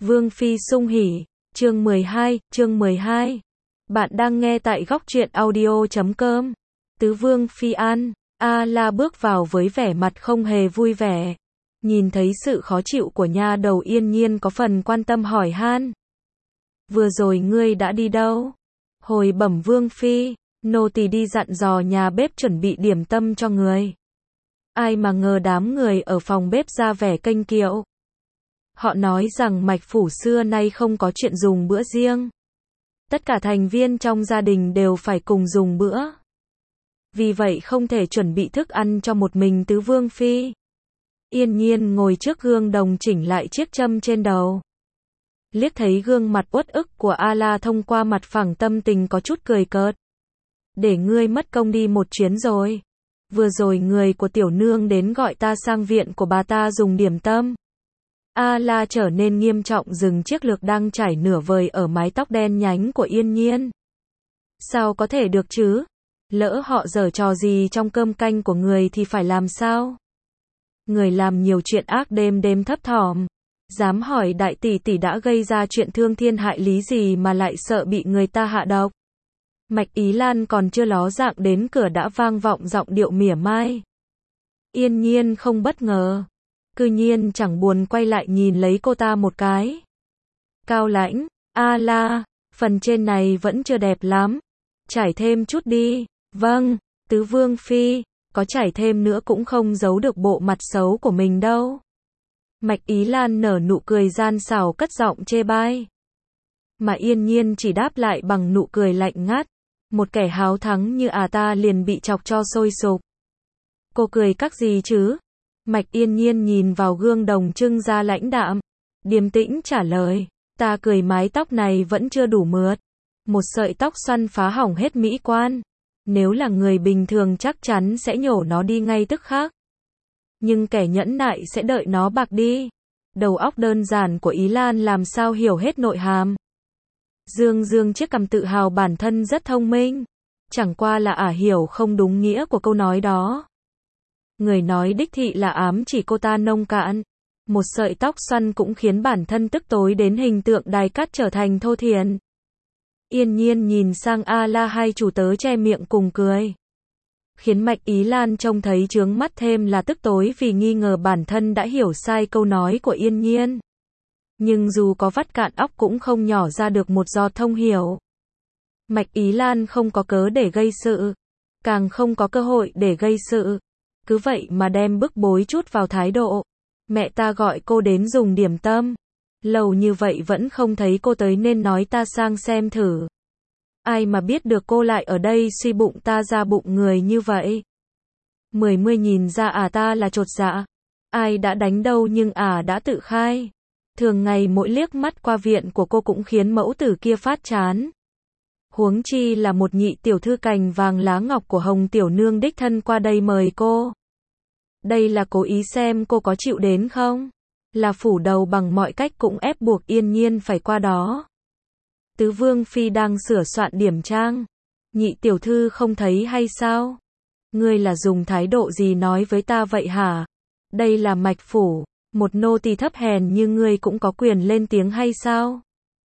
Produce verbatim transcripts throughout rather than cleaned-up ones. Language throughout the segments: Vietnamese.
Vương phi sung hỉ, chương mười hai, chương mười hai. Bạn đang nghe tại góc truyện audio chấm com. Tứ vương phi an, A La bước vào với vẻ mặt không hề vui vẻ. Nhìn thấy sự khó chịu của nha đầu Yên Nhiên có phần quan tâm hỏi han. Vừa rồi ngươi đã đi đâu? Hồi bẩm vương phi, nô tỳ đi dặn dò nhà bếp chuẩn bị điểm tâm cho người. Ai mà ngờ đám người ở phòng bếp ra vẻ kênh kiệu. Họ nói rằng mạch phủ xưa nay không có chuyện dùng bữa riêng. Tất cả thành viên trong gia đình đều phải cùng dùng bữa. Vì vậy không thể chuẩn bị thức ăn cho một mình tứ vương phi. Yên Nhiên ngồi trước gương đồng chỉnh lại chiếc châm trên đầu. Liếc thấy gương mặt uất ức của A La thông qua mặt phẳng, tâm tình có chút cười cợt. Để ngươi mất công đi một chuyến rồi. Vừa rồi người của tiểu nương đến gọi ta sang viện của bà ta dùng điểm tâm. A La trở nên nghiêm trọng, dừng chiếc lược đang trải nửa vời ở mái tóc đen nhánh của Yên Nhiên. Sao có thể được chứ? Lỡ họ giở trò gì trong cơm canh của người thì phải làm sao? Người làm nhiều chuyện ác đêm đêm thấp thỏm. Dám hỏi đại tỷ tỷ đã gây ra chuyện thương thiên hại lý gì mà lại sợ bị người ta hạ độc? Mạch Ý Lan còn chưa ló dạng đến cửa đã vang vọng giọng điệu mỉa mai. Yên Nhiên không bất ngờ. Cư nhiên chẳng buồn quay lại nhìn lấy cô ta một cái. Cao lãnh, A La, phần trên này vẫn chưa đẹp lắm. Trải thêm chút đi. Vâng, tứ vương phi, có trải thêm nữa cũng không giấu được bộ mặt xấu của mình đâu. Mạch Ý Lan nở nụ cười gian xảo cất giọng chê bai. Mà Yên Nhiên chỉ đáp lại bằng nụ cười lạnh ngắt. Một kẻ háo thắng như à ta liền bị chọc cho sôi sục. Cô cười các gì chứ? Mạch Yên Nhiên nhìn vào gương đồng trưng ra lãnh đạm. Điềm tĩnh trả lời. Ta cười mái tóc này vẫn chưa đủ mượt. Một sợi tóc xoăn phá hỏng hết mỹ quan. Nếu là người bình thường chắc chắn sẽ nhổ nó đi ngay tức khắc. Nhưng kẻ nhẫn nại sẽ đợi nó bạc đi. Đầu óc đơn giản của Ý Lan làm sao hiểu hết nội hàm. Dương dương chiếc cằm tự hào bản thân rất thông minh. Chẳng qua là ả hiểu không đúng nghĩa của câu nói đó. Người nói đích thị là ám chỉ cô ta nông cạn. Một sợi tóc xoăn cũng khiến bản thân tức tối đến hình tượng đài cát trở thành thô thiển. Yên Nhiên nhìn sang A La, hai chủ tớ che miệng cùng cười. Khiến Mạch Ý Lan trông thấy chướng mắt thêm là tức tối vì nghi ngờ bản thân đã hiểu sai câu nói của Yên Nhiên. Nhưng dù có vắt cạn óc cũng không nhỏ ra được một giọt thông hiểu. Mạch Ý Lan không có cớ để gây sự. Càng không có cơ hội để gây sự. Cứ vậy mà đem bức bối chút vào thái độ. Mẹ ta gọi cô đến dùng điểm tâm. Lâu như vậy vẫn không thấy cô tới nên nói ta sang xem thử. Ai mà biết được cô lại ở đây suy bụng ta ra bụng người như vậy. Mười mươi nhìn ra à ta là chột dạ. Ai đã đánh đâu nhưng à đã tự khai. Thường ngày mỗi liếc mắt qua viện của cô cũng khiến mẫu tử kia phát chán. Huống chi là một nhị tiểu thư cành vàng lá ngọc của Hồng tiểu nương đích thân qua đây mời cô. Đây là cố ý xem cô có chịu đến không? Là phủ đầu bằng mọi cách cũng ép buộc Yên Nhiên phải qua đó. Tứ vương phi đang sửa soạn điểm trang. Nhị tiểu thư không thấy hay sao? Ngươi là dùng thái độ gì nói với ta vậy hả? Đây là mạch phủ. Một nô tỳ thấp hèn như ngươi cũng có quyền lên tiếng hay sao?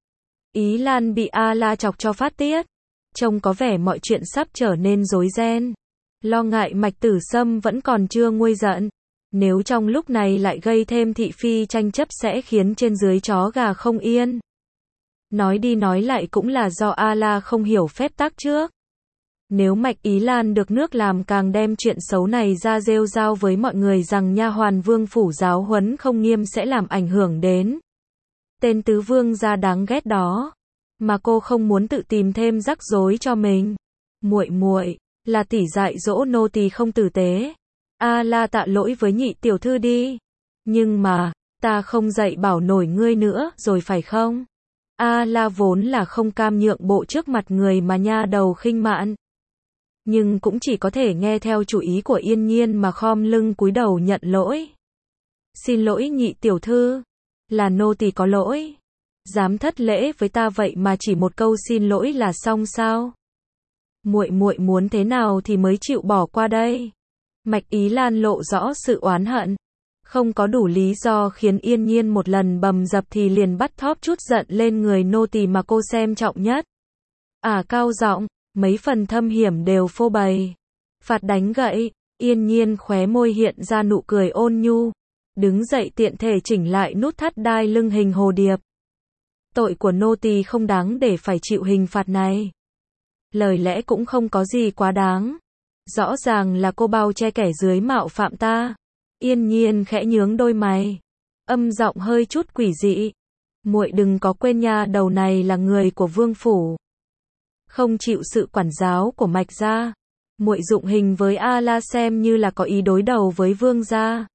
Ý Lan bị A La chọc cho phát tiết. Trông có vẻ mọi chuyện sắp trở nên rối ren. Lo ngại Mạch Tử Sâm vẫn còn chưa nguôi giận. Nếu trong lúc này lại gây thêm thị phi tranh chấp sẽ khiến trên dưới chó gà không yên. Nói đi nói lại cũng là do A La không hiểu phép tắc trước. Nếu Mạch Ý Lan được nước làm càng đem chuyện xấu này ra rêu rao với mọi người rằng nha hoàn vương phủ giáo huấn không nghiêm sẽ làm ảnh hưởng đến tên tứ vương gia đáng ghét đó. Mà cô không muốn tự tìm thêm rắc rối cho mình. Muội muội, là tỷ dạy dỗ nô tỳ không tử tế. A La tạ lỗi với nhị tiểu thư đi. Nhưng mà, ta không dạy bảo nổi ngươi nữa rồi phải không? A La vốn là không cam nhượng bộ trước mặt người mà nha đầu khinh mạn. Nhưng cũng chỉ có thể nghe theo chủ ý của Yên Nhiên mà khom lưng cúi đầu nhận lỗi. Xin lỗi nhị tiểu thư. Là nô tỳ có lỗi. Dám thất lễ với ta vậy mà chỉ một câu xin lỗi là xong sao? Muội muội muốn thế nào thì mới chịu bỏ qua đây? Mạch Ý Lan lộ rõ sự oán hận. Không có đủ lý do khiến Yên Nhiên một lần bầm dập thì liền bắt thóp chút giận lên người nô tỳ mà cô xem trọng nhất. Ả cao giọng, mấy phần thâm hiểm đều phô bày. Phạt đánh gậy, Yên Nhiên khóe môi hiện ra nụ cười ôn nhu. Đứng dậy tiện thể chỉnh lại nút thắt đai lưng hình hồ điệp. Tội của nô tỳ không đáng để phải chịu hình phạt này. Lời lẽ cũng không có gì quá đáng. Rõ ràng là cô bao che kẻ dưới mạo phạm ta. Yên Nhiên khẽ nhướng đôi mày. Âm giọng hơi chút quỷ dị. Muội đừng có quên nha, đầu này là người của vương phủ. Không chịu sự quản giáo của Mạch gia. Muội dụng hình với A La xem như là có ý đối đầu với vương gia.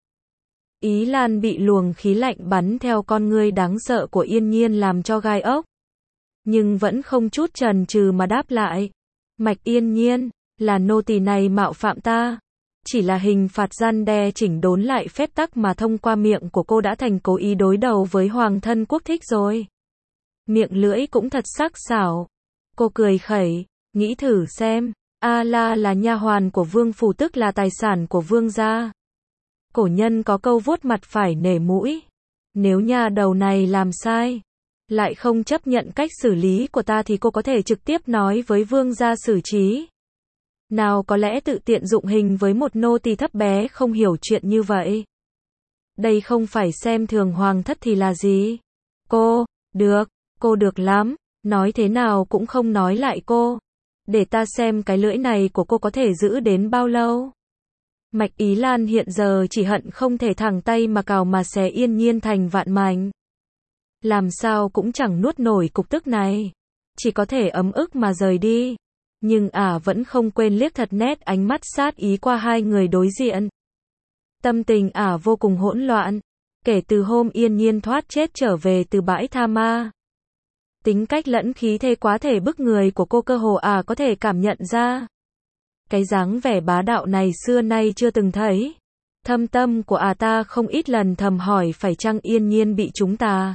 Ý Lan bị luồng khí lạnh bắn theo con ngươi đáng sợ của Yên Nhiên làm cho gai ốc. Nhưng vẫn không chút chần chừ mà đáp lại. Mạch Yên Nhiên, là nô tỳ này mạo phạm ta. Chỉ là hình phạt răn đe chỉnh đốn lại phép tắc mà thông qua miệng của cô đã thành cố ý đối đầu với hoàng thân quốc thích rồi. Miệng lưỡi cũng thật sắc sảo. Cô cười khẩy, nghĩ thử xem, A La là nha hoàn của vương phủ tức là tài sản của vương gia. Cổ nhân có câu vuốt mặt phải nể mũi. Nếu nha đầu này làm sai, lại không chấp nhận cách xử lý của ta thì cô có thể trực tiếp nói với vương gia xử trí. Nào có lẽ tự tiện dụng hình với một nô tỳ thấp bé không hiểu chuyện như vậy. Đây không phải xem thường hoàng thất thì là gì. Cô, được, cô được lắm, nói thế nào cũng không nói lại cô. Để ta xem cái lưỡi này của cô có thể giữ đến bao lâu. Mạch Ý Lan hiện giờ chỉ hận không thể thẳng tay mà cào mà xé Yên Nhiên thành vạn mảnh. Làm sao cũng chẳng nuốt nổi cục tức này. Chỉ có thể ấm ức mà rời đi. Nhưng Ả vẫn không quên liếc thật nét ánh mắt sát ý qua hai người đối diện. Tâm tình Ả vô cùng hỗn loạn. Kể từ hôm Yên Nhiên thoát chết trở về từ bãi tha ma. Tính cách lẫn khí thế quá thể bức người của cô cơ hồ Ả có thể cảm nhận ra. Cái dáng vẻ bá đạo này xưa nay chưa từng thấy. Thâm tâm của Ả ta không ít lần thầm hỏi phải chăng Yên Nhiên bị chúng ta.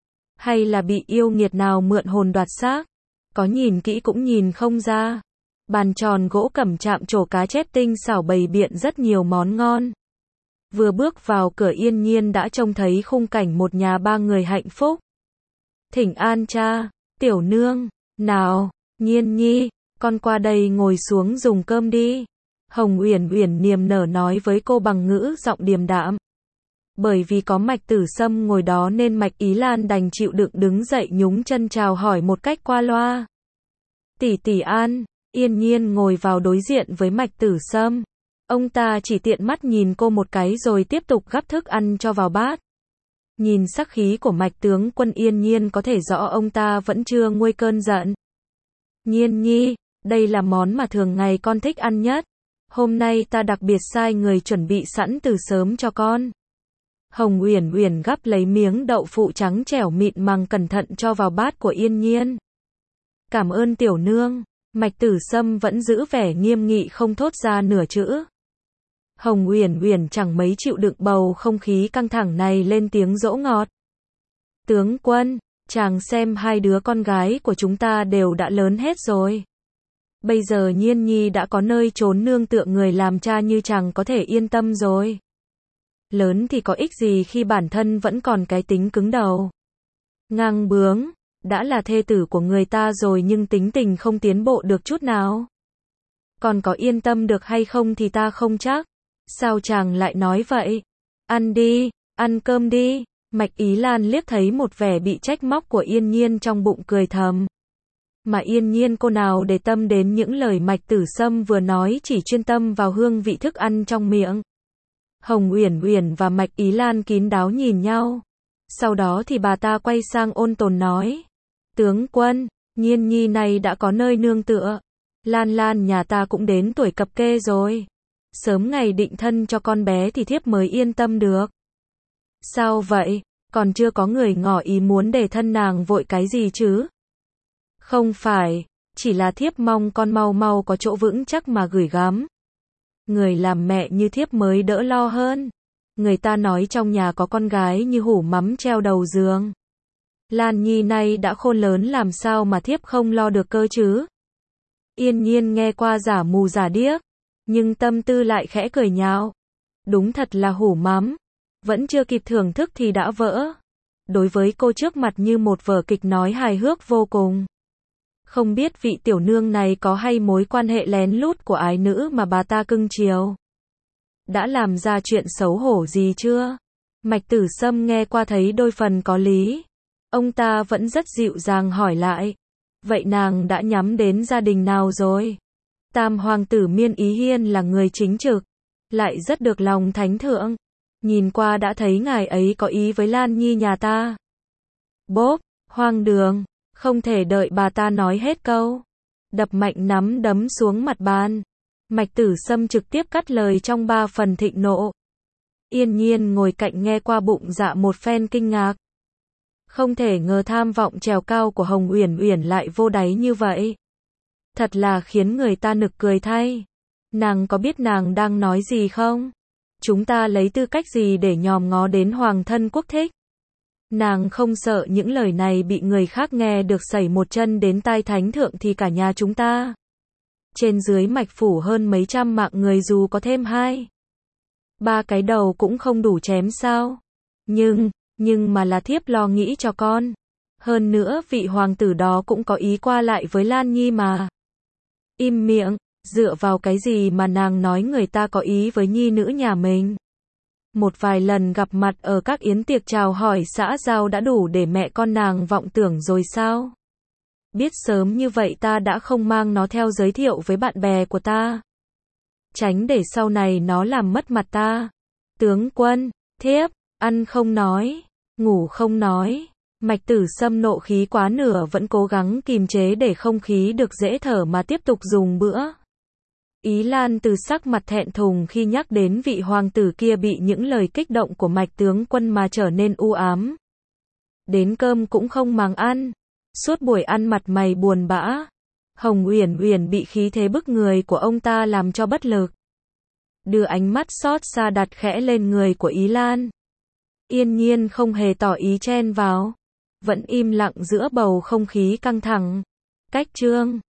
Hay là bị yêu nghiệt nào mượn hồn đoạt xác. Có nhìn kỹ cũng nhìn không ra. Bàn tròn gỗ cẩm chạm trổ cá chép tinh xảo bày biện rất nhiều món ngon. Vừa bước vào cửa Yên Nhiên đã trông thấy khung cảnh một nhà ba người hạnh phúc. Thỉnh an cha, tiểu nương, nào, Nhiên Nhi, con qua đây ngồi xuống dùng cơm đi. Hồng Uyển Uyển niềm nở nói với cô bằng ngữ giọng điềm đạm. Bởi vì có Mạch Tử Sâm ngồi đó nên Mạch Ý Lan đành chịu đựng đứng dậy nhúng chân chào hỏi một cách qua loa. Tỷ tỷ an, Yên Nhiên ngồi vào đối diện với Mạch Tử Sâm. Ông ta chỉ tiện mắt nhìn cô một cái rồi tiếp tục gắp thức ăn cho vào bát. Nhìn sắc khí của Mạch tướng quân Yên Nhiên có thể rõ ông ta vẫn chưa nguôi cơn giận. Nhiên Nhi, đây là món mà thường ngày con thích ăn nhất. Hôm nay ta đặc biệt sai người chuẩn bị sẵn từ sớm cho con. Hồng Uyển Uyển gắp lấy miếng đậu phụ trắng trẻo mịn màng cẩn thận cho vào bát của Yên Nhiên. Cảm ơn tiểu nương. Mạch Tử Sâm vẫn giữ vẻ nghiêm nghị không thốt ra nửa chữ. Hồng Uyển Uyển chẳng mấy chịu đựng bầu không khí căng thẳng này lên tiếng dỗ ngọt. Tướng quân, chàng xem hai đứa con gái của chúng ta đều đã lớn hết rồi. Bây giờ Nhiên Nhi đã có nơi trốn nương tựa, người làm cha như chàng có thể yên tâm rồi. Lớn thì có ích gì khi bản thân vẫn còn cái tính cứng đầu. Ngang bướng, đã là thê tử của người ta rồi nhưng tính tình không tiến bộ được chút nào. Còn có yên tâm được hay không thì ta không chắc. Sao chàng lại nói vậy? Ăn đi, ăn cơm đi. Mạch Ý Lan liếc thấy một vẻ bị trách móc của Yên Nhiên trong bụng cười thầm. Mà Yên Nhiên cô nào để tâm đến những lời Mạch Tử Sâm vừa nói, chỉ chuyên tâm vào hương vị thức ăn trong miệng. Hồng Uyển Uyển và Mạch Ý Lan kín đáo nhìn nhau. Sau đó thì bà ta quay sang ôn tồn nói. Tướng quân, Nhiên Nhi này đã có nơi nương tựa. Lan Lan nhà ta cũng đến tuổi cập kê rồi. Sớm ngày định thân cho con bé thì thiếp mới yên tâm được. Sao vậy? Còn chưa có người ngỏ ý muốn để thân nàng vội cái gì chứ? Không phải, chỉ là thiếp mong con mau mau có chỗ vững chắc mà gửi gắm. Người làm mẹ như thiếp mới đỡ lo hơn. Người ta nói trong nhà có con gái như hủ mắm treo đầu giường. Lan Nhi nay đã khôn lớn làm sao mà thiếp không lo được cơ chứ? Yên Nhiên nghe qua giả mù giả điếc, nhưng tâm tư lại khẽ cười nhạo. Đúng thật là hủ mắm. Vẫn chưa kịp thưởng thức thì đã vỡ. Đối với cô trước mặt như một vở kịch nói hài hước vô cùng. Không biết vị tiểu nương này có hay mối quan hệ lén lút của ái nữ mà bà ta cưng chiều. Đã làm ra chuyện xấu hổ gì chưa? Mạch Tử Sâm nghe qua thấy đôi phần có lý. Ông ta vẫn rất dịu dàng hỏi lại. Vậy nàng đã nhắm đến gia đình nào rồi? Tam hoàng tử Miên Ý Hiên là người chính trực, lại rất được lòng thánh thượng. Nhìn qua đã thấy ngài ấy có ý với Lan Nhi nhà ta. Bốp, hoang đường, không thể đợi bà ta nói hết câu. Đập mạnh nắm đấm xuống mặt bàn. Mạch Tử Sâm trực tiếp cắt lời trong ba phần thịnh nộ. Yên Nhiên ngồi cạnh nghe qua bụng dạ một phen kinh ngạc. Không thể ngờ tham vọng trèo cao của Hồng Uyển Uyển lại vô đáy như vậy. Thật là khiến người ta nực cười thay. Nàng có biết nàng đang nói gì không? Chúng ta lấy tư cách gì để nhòm ngó đến hoàng thân quốc thích? Nàng không sợ những lời này bị người khác nghe được sẩy một chân đến tai thánh thượng thì cả nhà chúng ta. Trên dưới mạch phủ hơn mấy trăm mạng người dù có thêm hai. Ba cái đầu cũng không đủ chém sao? Nhưng, nhưng mà là thiếp lo nghĩ cho con. Hơn nữa vị hoàng tử đó cũng có ý qua lại với Lan Nhi mà. Im miệng, dựa vào cái gì mà nàng nói người ta có ý với nhi nữ nhà mình? Một vài lần gặp mặt ở các yến tiệc chào hỏi xã giao đã đủ để mẹ con nàng vọng tưởng rồi sao? Biết sớm như vậy ta đã không mang nó theo giới thiệu với bạn bè của ta. Tránh để sau này nó làm mất mặt ta. Tướng quân, thiếp, ăn không nói, ngủ không nói. Mạch Tử Sâm nộ khí quá nửa vẫn cố gắng kìm chế để không khí được dễ thở mà tiếp tục dùng bữa. Ý Lan từ sắc mặt thẹn thùng khi nhắc đến vị hoàng tử kia bị những lời kích động của Mạch tướng quân mà trở nên u ám. Đến cơm cũng không màng ăn. Suốt buổi ăn mặt mày buồn bã. Hồng Uyển Uyển bị khí thế bức người của ông ta làm cho bất lực. Đưa ánh mắt xót xa đặt khẽ lên người của Ý Lan. Yên Nhiên không hề tỏ ý chen vào. Vẫn im lặng giữa bầu không khí căng thẳng. Cách chương